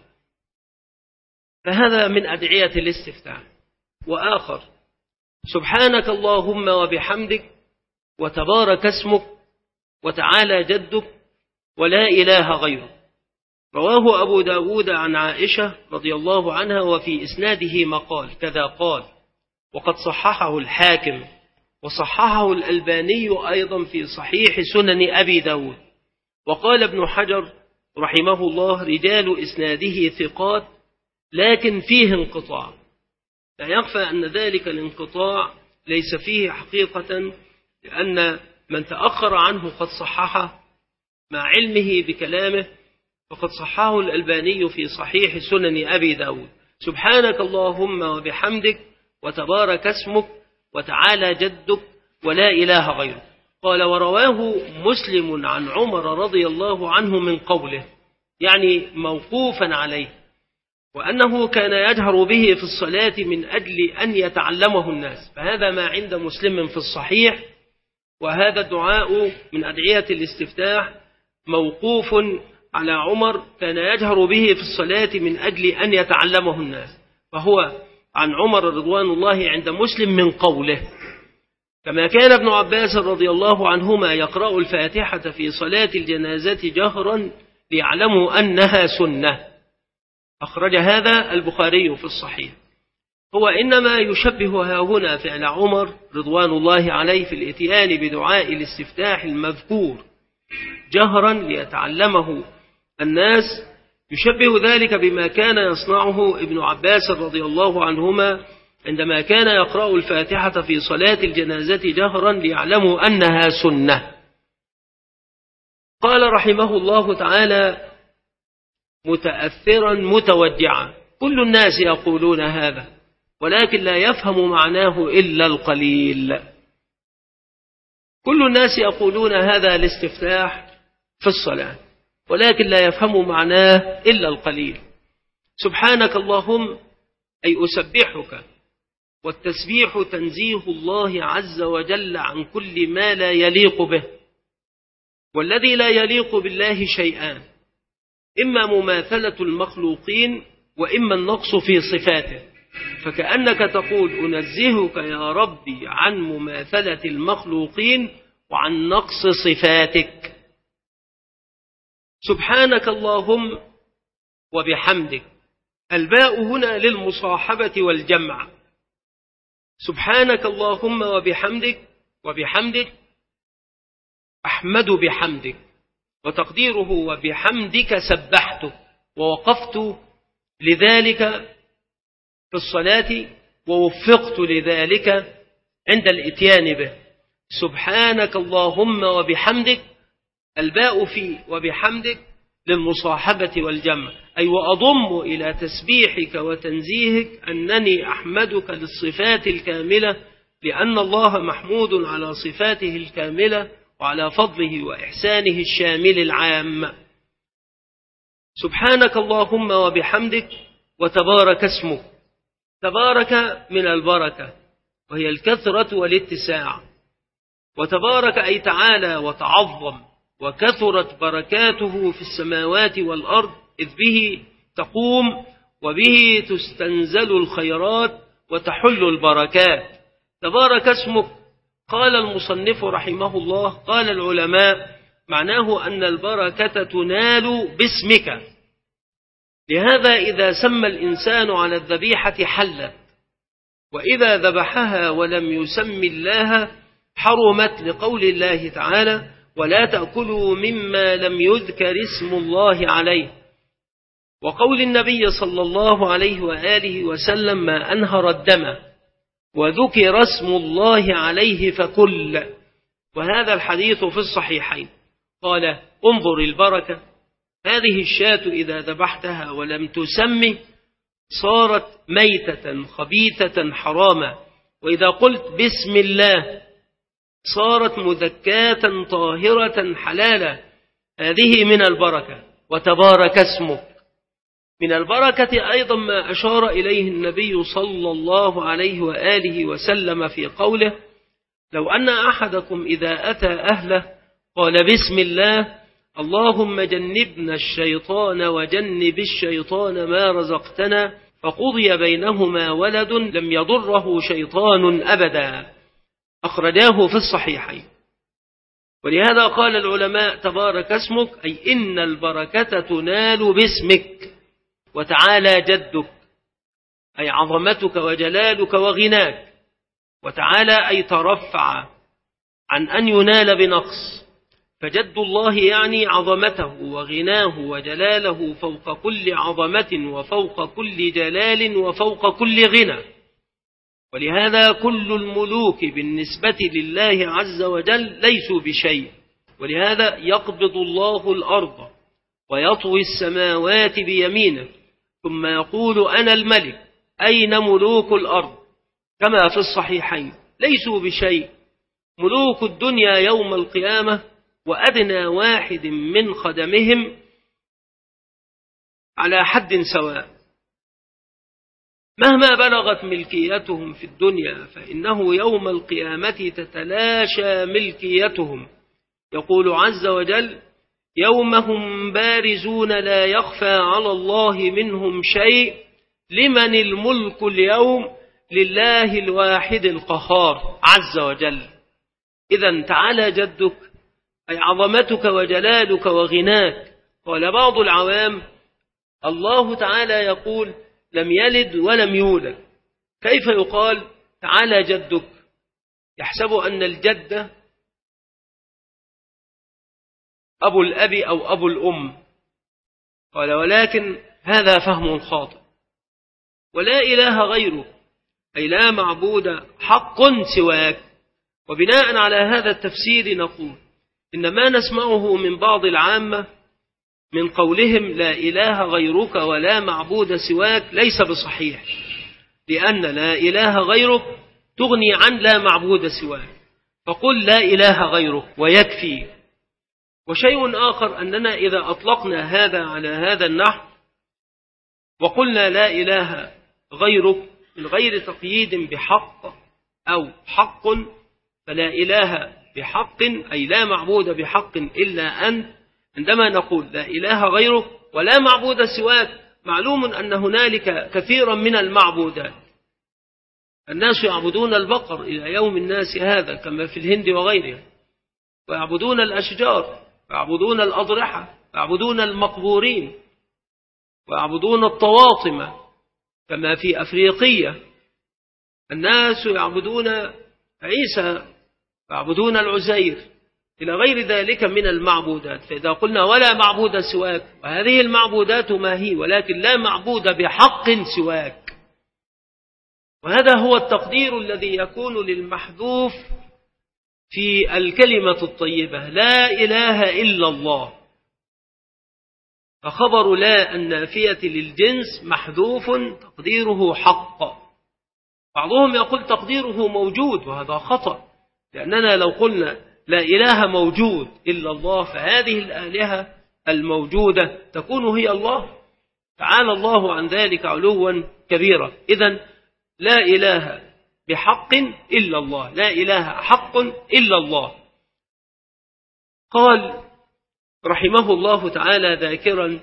فهذا من أدعية الاستفتاح. وآخر: سبحانك اللهم وبحمدك وتبارك اسمك وتعالى جدك ولا إله غيرك. رواه أبو داود عن عائشة رضي الله عنها، وفي إسناده مقال كذا قال، وقد صححه الحاكم وصححه الألباني أيضا في صحيح سنن أبي داود. وقال ابن حجر رحمه الله: رجال إسناده ثقات لكن فيه انقطاع. لا يخفى أن ذلك الانقطاع ليس فيه حقيقة، لأن من تأخر عنه قد صححه مع علمه بكلامه، فقد صححه الألباني في صحيح سنن أبي داود. سبحانك اللهم وبحمدك وتبارك اسمك وتعالى جدك ولا إله غيرك. قال: ورواه مسلم عن عمر رضي الله عنه من قوله، يعني موقوفا عليه، وأنه كان يجهر به في الصلاة من أجل أن يتعلمه الناس. فهذا ما عند مسلم في الصحيح، وهذا الدعاء من أدعية الاستفتاح موقوف على عمر، كان يجهر به في الصلاة من أجل أن يتعلمه الناس، فهو عن عمر رضوان الله عند مسلم من قوله. كما كان ابن عباس رضي الله عنهما يقرأ الفاتحة في صلاة الجنازة جهرا ليعلموا أنها سنة. أخرج هذا البخاري في الصحيح. هو إنما يشبه هنا فعل عمر رضوان الله عليه في الإتيان بدعاء الاستفتاح المذكور جهرا ليتعلمه الناس، يشبه ذلك بما كان يصنعه ابن عباس رضي الله عنهما عندما كان يقرأ الفاتحة في صلاة الجنازة جهرا ليعلموا أنها سنة. قال رحمه الله تعالى: متأثرا متودعا. كل الناس يقولون هذا، ولكن لا يفهم معناه إلا القليل. كل الناس يقولون هذا الاستفتاح في الصلاة، ولكن لا يفهم معناه إلا القليل. سبحانك اللهم أي أسبحك، والتسبيح تنزيه الله عز وجل عن كل ما لا يليق به، والذي لا يليق بالله شيئان: إما مماثلة المخلوقين، وإما النقص في صفاته. فكأنك تقول أنزهك يا ربي عن مماثلة المخلوقين وعن نقص صفاتك. سبحانك اللهم وبحمدك. الباء هنا للمصاحبة والجمع. سبحانك اللهم وبحمدك، وبحمدك أحمد بحمدك، وتقديره وبحمدك سبحت، ووقفت لذلك في الصلاة ووفقت لذلك عند الإتيان به. سبحانك اللهم وبحمدك، الباء في وبحمدك للمصاحبة والجمع، أي وأضم إلى تسبيحك وتنزيهك أنني أحمدك للصفات الكاملة، لأن الله محمود على صفاته الكاملة وعلى فضله وإحسانه الشامل العام. سبحانك اللهم وبحمدك، وتبارك اسمك. تبارك من البركة، وهي الكثرة والاتساع، وتبارك أي تعالى وتعظم، وكثرت بركاته في السماوات والأرض، إذ به تقوم وبه تستنزل الخيرات وتحل البركات. تبارك اسمك. قال المصنف رحمه الله، قال العلماء معناه أن البركة تنال باسمك، لهذا إذا سمى الإنسان على الذبيحة حلت، وإذا ذبحها ولم يسم الله حرمت، لقول الله تعالى ولا تأكلوا مما لم يذكر اسم الله عليه، وقول النبي صلى الله عليه وآله وسلم ما أنهر الدم وذكر اسم الله عليه فكل، وهذا الحديث في الصحيحين. قال انظر البركة، هذه الشاة إذا ذبحتها ولم تسمي صارت ميتة خبيثة حراما، وإذا قلت بسم الله صارت مذكاة طاهرة حلالا، هذه من البركة. وتبارك اسمك. من البركة أيضا ما أشار إليه النبي صلى الله عليه وآله وسلم في قوله لو أن أحدكم إذا أتى أهله قال بسم الله اللهم جنبنا الشيطان وجنب الشيطان ما رزقتنا، فقضي بينهما ولد لم يضره شيطان أبدا، أخرجاه في الصحيحين. ولهذا قال العلماء تبارك اسمك، أي إن البركة تنال باسمك. وتعالى جدك، أي عظمتك وجلالك وغناك. وتعالى أي ترفع عن أن ينال بنقص، فجد الله يعني عظمته وغناه وجلاله فوق كل عظمة وفوق كل جلال وفوق كل غنى. ولهذا كل الملوك بالنسبة لله عز وجل ليسوا بشيء، ولهذا يقبض الله الأرض ويطوي السماوات بيمينه ثم يقول أنا الملك، أين ملوك الأرض؟ كما في الصحيحين ليسوا بشيء. ملوك الدنيا يوم القيامة وأدنى واحد من خدمهم على حد سواء، مهما بلغت ملكيتهم في الدنيا فإنه يوم القيامة تتلاشى ملكيتهم. يقول عز وجل يوم هم بارزون لا يخفى على الله منهم شيء لمن الملك اليوم لله الواحد القهار عز وجل. إذن تعالى جدك، أي عظمتك وجلالك وغناك. قال بعض العوام الله تعالى يقول لم يلد ولم يولد، كيف يقال تعالى جدك؟ يحسب أن الجد أبو الأب أو أبو الأم. قال ولكن هذا فهم خاطئ. ولا إله غيره، أي لا معبود حق سواك. وبناء على هذا التفسير نقول إن ما نسمعه من بعض العامة من قولهم لا إله غيرك ولا معبود سواك ليس بصحيح، لأن لا إله غيرك تغني عن لا معبود سواك، فقل لا إله غيرك ويكفي. وشيء آخر أننا إذا أطلقنا هذا على هذا النحو وقلنا لا إله غيرك من غير تقييد بحق أو حق، فلا إله بحق أي لا معبود بحق إلا أنت. عندما نقول لا إله غيرك ولا معبود سواك، معلوم أن هنالك كثيرا من المعبودات. الناس يعبدون البقر إلى يوم الناس هذا كما في الهند وغيرها، ويعبدون الأشجار، ويعبدون الأضرحة، ويعبدون المقبورين، ويعبدون الطواطم كما في أفريقيا. الناس يعبدون عيسى ويعبدون العزير إلى غير ذلك من المعبودات. فإذا قلنا ولا معبود سواك، وهذه المعبودات ما هي، ولكن لا معبود بحق سواك. وهذا هو التقدير الذي يكون للمحذوف في الكلمة الطيبة لا إله إلا الله. فخبر لا النافية للجنس محذوف تقديره حق. بعضهم يقول تقديره موجود، وهذا خطأ، لأننا لو قلنا لا إله موجود إلا الله فهذه الآلهة الموجودة تكون هي الله، تعالى الله عن ذلك علوا كبيرا. إذن لا إله بحق إلا الله، لا إله حق إلا الله. قال رحمه الله تعالى ذاكرا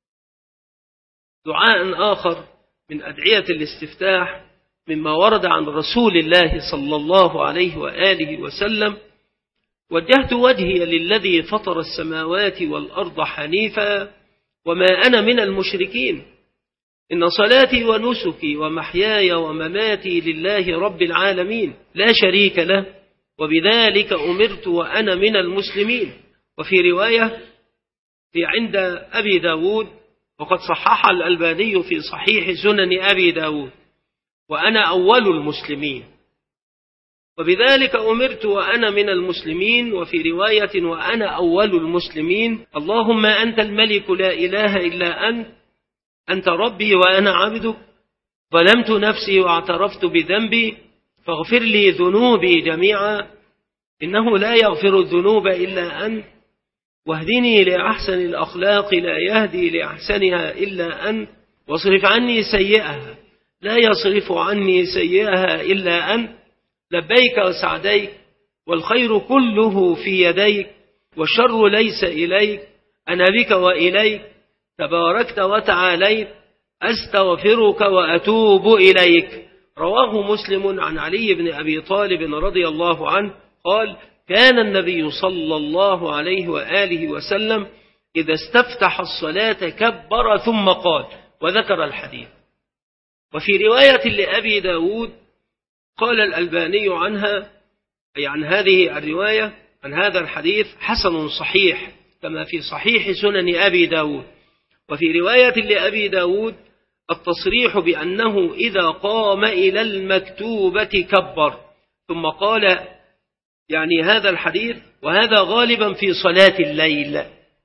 دعاء آخر من أدعية الاستفتاح مما ورد عن رسول الله صلى الله عليه وآله وسلم: وجهت وجهي للذي فطر السماوات والأرض حنيفا وما أنا من المشركين، إن صلاتي ونسكي ومحياي ومماتي لله رب العالمين لا شريك له، وبذلك أمرت وأنا من المسلمين. وفي رواية في عند أبي داود، وقد صحح الألباني في صحيح سنن أبي داود: وأنا أول المسلمين، وبذلك أمرت وأنا من المسلمين. وفي رواية: وأنا أول المسلمين، اللهم أنت الملك لا إله إلا أنت، أنت ربي وأنا عبدك، ظلمت نفسي واعترفت بذنبي، فاغفر لي ذنوبي جميعا، إنه لا يغفر الذنوب إلا أنت، واهدني لأحسن الأخلاق لا يهدي لأحسنها إلا أنت، واصرف عني سيئها لا يصرف عني سيئها إلا أنت، لبيك وسعديك، والخير كله في يديك، والشر ليس إليك، أنا بك وإليك، تباركت وتعاليت، أستغفرك وأتوب إليك. رواه مسلم عن علي بن أبي طالب رضي الله عنه قال: كان النبي صلى الله عليه وآله وسلم إذا استفتح الصلاة كبر ثم قال، وذكر الحديث. وفي رواية لأبي داود قال الألباني عنها، أي عن هذه الرواية، عن هذا الحديث: حسن صحيح، كما في صحيح سنن أبي داود. وفي رواية لأبي داود التصريح بأنه إذا قام إلى المكتوبة كبر، ثم قال يعني هذا الحديث، وهذا غالبا في صلاة الليل.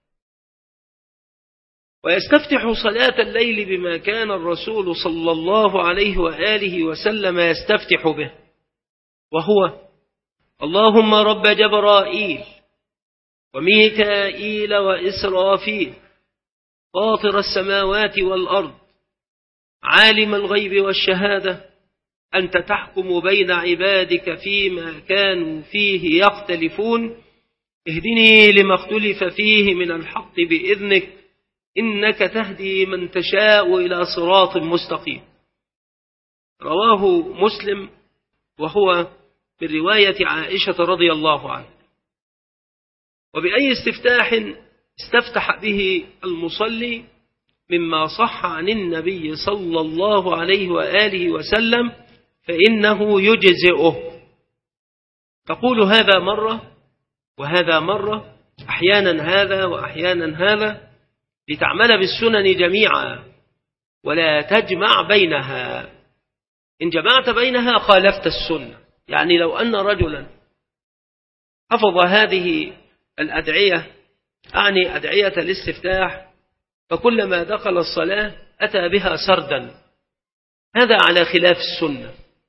ويستفتح صلاة الليل بما كان الرسول صلى الله عليه وآله وسلم يستفتح به، وهو: اللهم رب جبرائيل وميكائيل وإسرافيل فاطر السماوات والأرض عالم الغيب والشهادة، أنت تحكم بين عبادك فيما كانوا فيه يختلفون، اهدني لما اختلف فيه من الحق بإذنك، إنك تهدي من تشاء إلى صراط مستقيم. رواه مسلم، وهو من رواية عائشة رضي الله عنها. وبأي استفتاح استفتح به المصلي مما صح عن النبي صلى الله عليه وآله وسلم فإنه يجزئه. تقول هذا مرة وهذا مرة، أحيانا هذا وأحيانا هذا، لتعمل بالسنن جميعا ولا تجمع بينها. إن جمعت بينها خالفت السنة. يعني لو أن رجلا حفظ هذه الأدعية، أعني أدعية الاستفتاح، فكلما دخل الصلاة أتى بها سردا، هذا على خلاف السنة.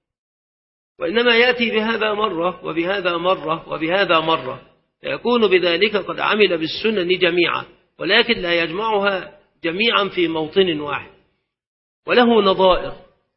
وإنما يأتي بهذا مرة وبهذا مرة وبهذا مرة، فيكون بذلك قد عمل بالسنن جميعا، ولكن لا يجمعها جميعا في موطن واحد. وله نظائر،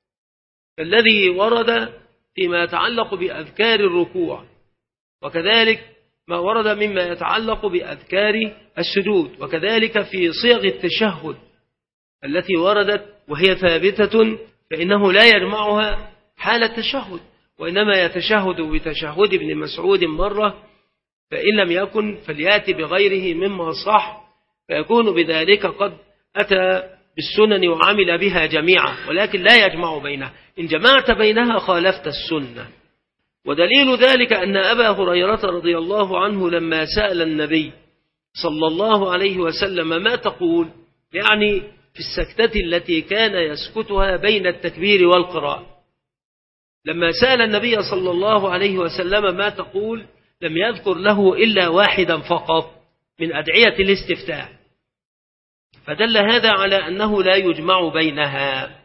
الذي ورد فيما يتعلق بأذكار الركوع، وكذلك ما ورد مما يتعلق بأذكار السجود، وكذلك في صيغ التشهد التي وردت وهي ثابتة، فإنه لا يجمعها حال التشهد، وإنما يتشهد بتشهد ابن مسعود مرة، فإن لم يكن فليأتي بغيره مما صح، فيكون بذلك قد أتى بالسنن وعمل بها جميعا، ولكن لا يجمع بينها. إن جمعت بينها خالفت السنة. ودليل ذلك أن أبا هريرة رضي الله عنه لما سأل النبي صلى الله عليه وسلم ما تقول، يعني في السكتة التي كان يسكتها بين التكبير والقراءة، لما سأل النبي صلى الله عليه وسلم ما تقول لم يذكر له إلا واحدا فقط من أدعية الاستفتاح، فدل هذا على أنه لا يجمع بينها.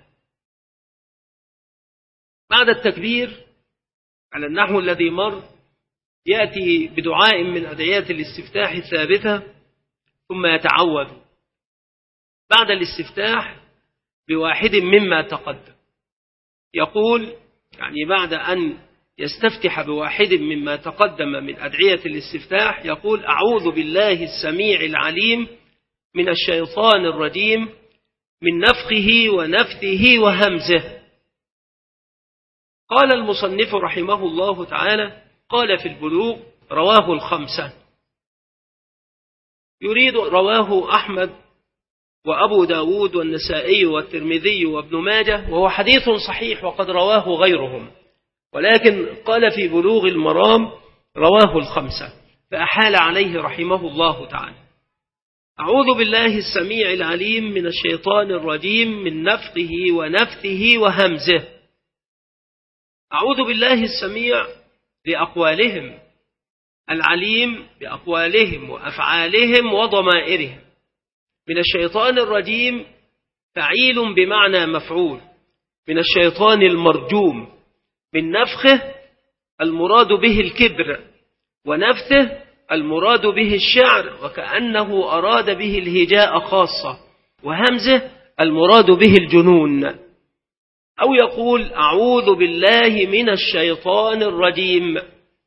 بعد التكبير على النحو الذي مر يأتي بدعاء من أدعية الاستفتاح الثابتة، ثم يتعوذ بعد الاستفتاح بواحد مما تقدم. يقول يعني بعد أن يستفتح بواحد مما تقدم من أدعية الاستفتاح يقول: أعوذ بالله السميع العليم من الشيطان الرجيم من نفخه ونفثه وهمزه. قال المصنف رحمه الله تعالى: قال في البلوغ رواه الخمسة، يريد رواه أحمد وأبو داود والنسائي والترمذي وابن ماجه، وهو حديث صحيح وقد رواه غيرهم، ولكن قال في بلوغ المرام رواه الخمسة، فأحال عليه رحمه الله تعالى. أعوذ بالله السميع العليم من الشيطان الرجيم من نفخه ونفثه وهمزه. أعوذ بالله السميع بأقوالهم، العليم بأقوالهم وأفعالهم وضمائرهم. من الشيطان الرجيم فعيل بمعنى مفعول، من الشيطان المرجوم. من نفخه المراد به الكبر، ونفثه المراد به الشعر وكأنه أراد به الهجاء خاصة، وهمزه المراد به الجنون. أو يقول أعوذ بالله من الشيطان الرجيم،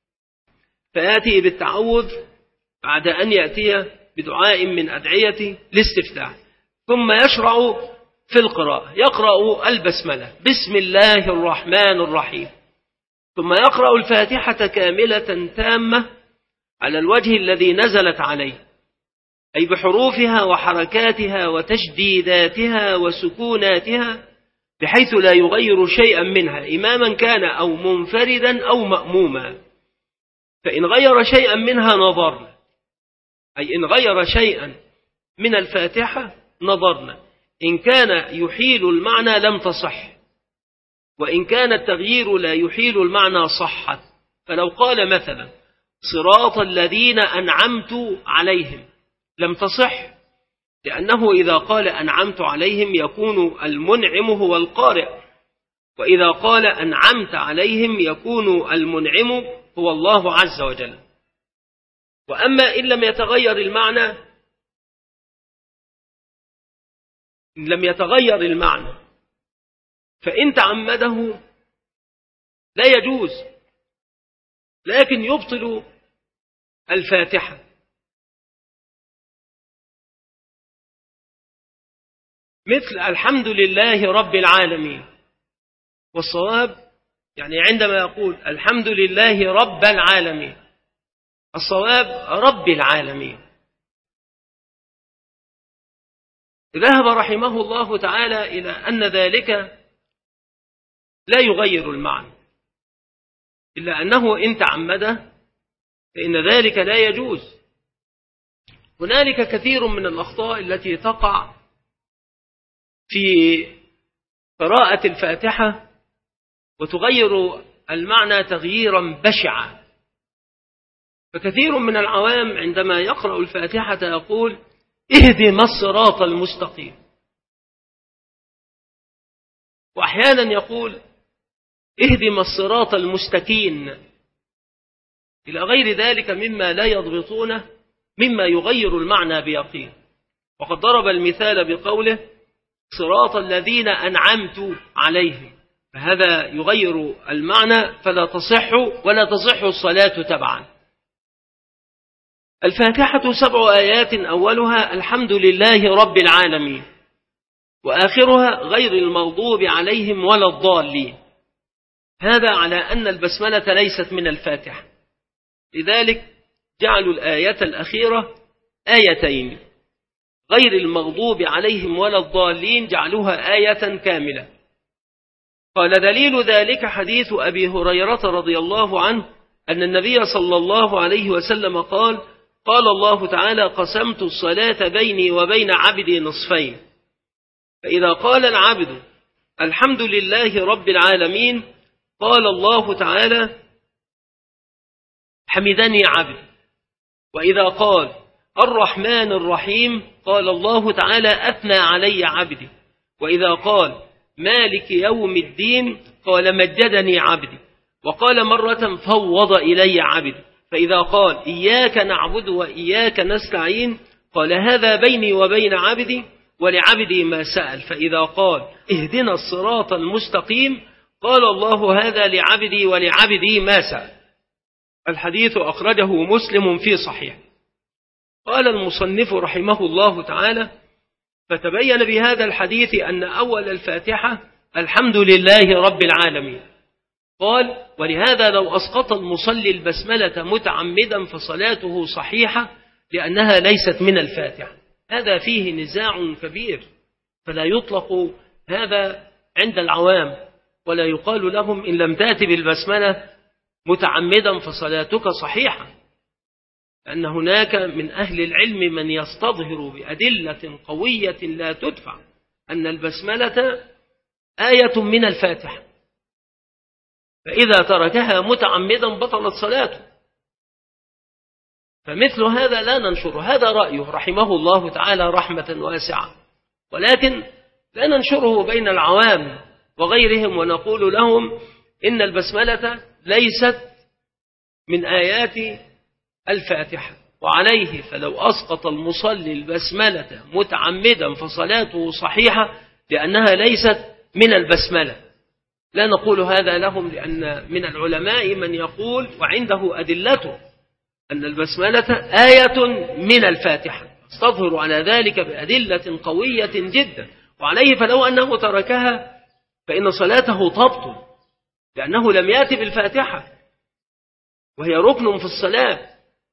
فيأتي بالتعوذ بعد أن يأتي بدعاء من أدعية الاستفتاح، ثم يشرع في القراءة، يقرأ البسملة بسم الله الرحمن الرحيم، ثم يقرأ الفاتحة كاملة تامة على الوجه الذي نزلت عليه، أي بحروفها وحركاتها وتشديداتها وسكوناتها، بحيث لا يغير شيئا منها إماما كان أو منفردا أو مأموما. فإن غير شيئا منها نظرنا، أي إن غير شيئا من الفاتحة نظرنا، إن كان يحيل المعنى لم تصح، وإن كان التغيير لا يحيل المعنى صحت. فلو قال مثلا صراط الذين أنعمت عليهم لم تصح، لأنه إذا قال أنعمت عليهم يكون المنعم هو القارئ، وإذا قال أنعمت عليهم يكون المنعم هو الله عز وجل. وأما إن لم يتغير المعنى إن لم يتغير المعنى فإن تعمده لا يجوز، لكن يبطل الفاتحة. مثل الحمد لله رب العالمين، والصواب يعني عندما يقول الحمد لله رب العالمين، الصواب رب العالمين. ذهب رحمه الله تعالى إلى أن ذلك لا يغير المعنى، إلا أنه إن تعمده فإن ذلك لا يجوز. هنالك كثير من الأخطاء التي تقع في قراءة الفاتحة وتغير المعنى تغييرا بشعا. فكثير من العوام عندما يقرأ الفاتحة يقول اهدنا الصراط المستقيم، وأحيانا يقول اهدنا الصراط المستكين، إلى غير ذلك مما لا يضبطونه مما يغير المعنى بيقين. وقد ضرب المثال بقوله صراط الذين أنعمت عليهم، فهذا يغير المعنى فلا تصح ولا تصح الصلاة تبعا. الفاتحة سبع آيات، أولها الحمد لله رب العالمين، وآخرها غير المغضوب عليهم ولا الضالين. هذا على أن البسملة ليست من الفاتحة، لذلك جعلوا الآية الأخيرة آيتين، غير المغضوب عليهم ولا الضالين جعلوها آية كاملة. قال دليل ذلك حديث أبي هريرة رضي الله عنه أن النبي صلى الله عليه وسلم قال قال الله تعالى قسمت الصلاة بيني وبين عبدي نصفين، فإذا قال العبد الحمد لله رب العالمين قال الله تعالى حمدني عبدي، وإذا قال الرحمن الرحيم قال الله تعالى أثنى علي عبدي، وإذا قال مالك يوم الدين قال مجدني عبدي، وقال مرة فوض إلي عبدي، فإذا قال إياك نعبد وإياك نستعين قال هذا بيني وبين عبدي ولعبدي ما سأل، فإذا قال اهدنا الصراط المستقيم قال الله هذا لعبدي ولعبدي ما سأل. الحديث أخرجه مسلم في صحيح. قال المصنف رحمه الله تعالى فتبين بهذا الحديث أن أول الفاتحة الحمد لله رب العالمين. قال ولهذا لو أسقط المصلي البسملة متعمدا فصلاته صحيحة لأنها ليست من الفاتحة. هذا فيه نزاع كبير، فلا يطلق هذا عند العوام، ولا يقال لهم إن لم تأتي بالبسملة متعمدا فصلاتك صحيحة، لأن هناك من أهل العلم من يستظهر بأدلة قوية لا تدفع أن البسملة آية من الفاتحة، فإذا تركها متعمدا بطلت صلاته. فمثل هذا لا ننشره، هذا رأيه رحمه الله تعالى رحمة واسعة، ولكن لا ننشره بين العوام وغيرهم ونقول لهم إن البسملة ليست من آيات الفاتحة. وعليه فلو أسقط المصلي البسملة متعمدا فصلاته صحيحة لأنها ليست من البسملة. لا نقول هذا لهم، لأن من العلماء من يقول وعنده أدلته أن البسملة آية من الفاتحة، استظهر على ذلك بأدلة قوية جدا، وعليه فلو أنه تركها فإن صلاته تبطل، لأنه لم يأتي بالفاتحة وهي ركن في الصلاة.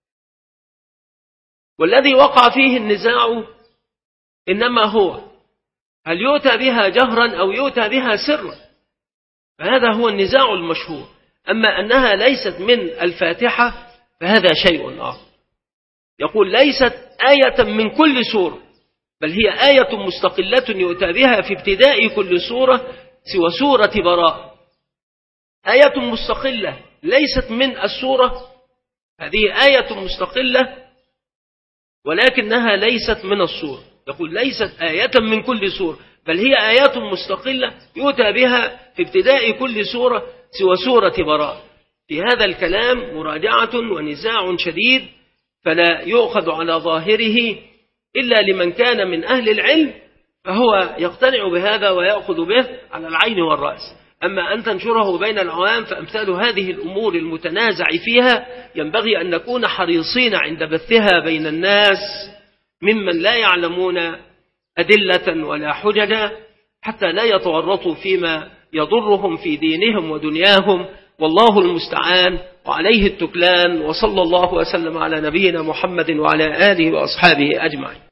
والذي وقع فيه النزاع إنما هو هل يؤتى بها جهرا أو يؤتى بها سرا، فهذا هو النزاع المشهور. أما أنها ليست من الفاتحة فهذا شيء آخر. يقول ليست آية من كل سورة، بل هي آية مستقلة يؤتى بها في ابتداء كل سورة سوى سورة براءة. آية مستقلة ليست من السورة، هذه آية مستقلة ولكنها ليست من السورة. يقول ليست آية من كل سورة، بل هي آيات مستقلة يؤتى بها في ابتداء كل سورة سوى سورة براءة. في هذا الكلام مراجعة ونزاع شديد، فلا يؤخذ على ظاهره إلا لمن كان من أهل العلم، فهو يقتنع بهذا ويأخذ به على العين والرأس. أما أن تنشره بين العوام فأمثال هذه الأمور المتنازع فيها ينبغي أن نكون حريصين عند بثها بين الناس ممن لا يعلمون أدلة ولا حججا، حتى لا يتورطوا فيما يضرهم في دينهم ودنياهم، والله المستعان وعليه التكلان. وصلى الله وسلم على نبينا محمد وعلى آله وأصحابه أجمعين.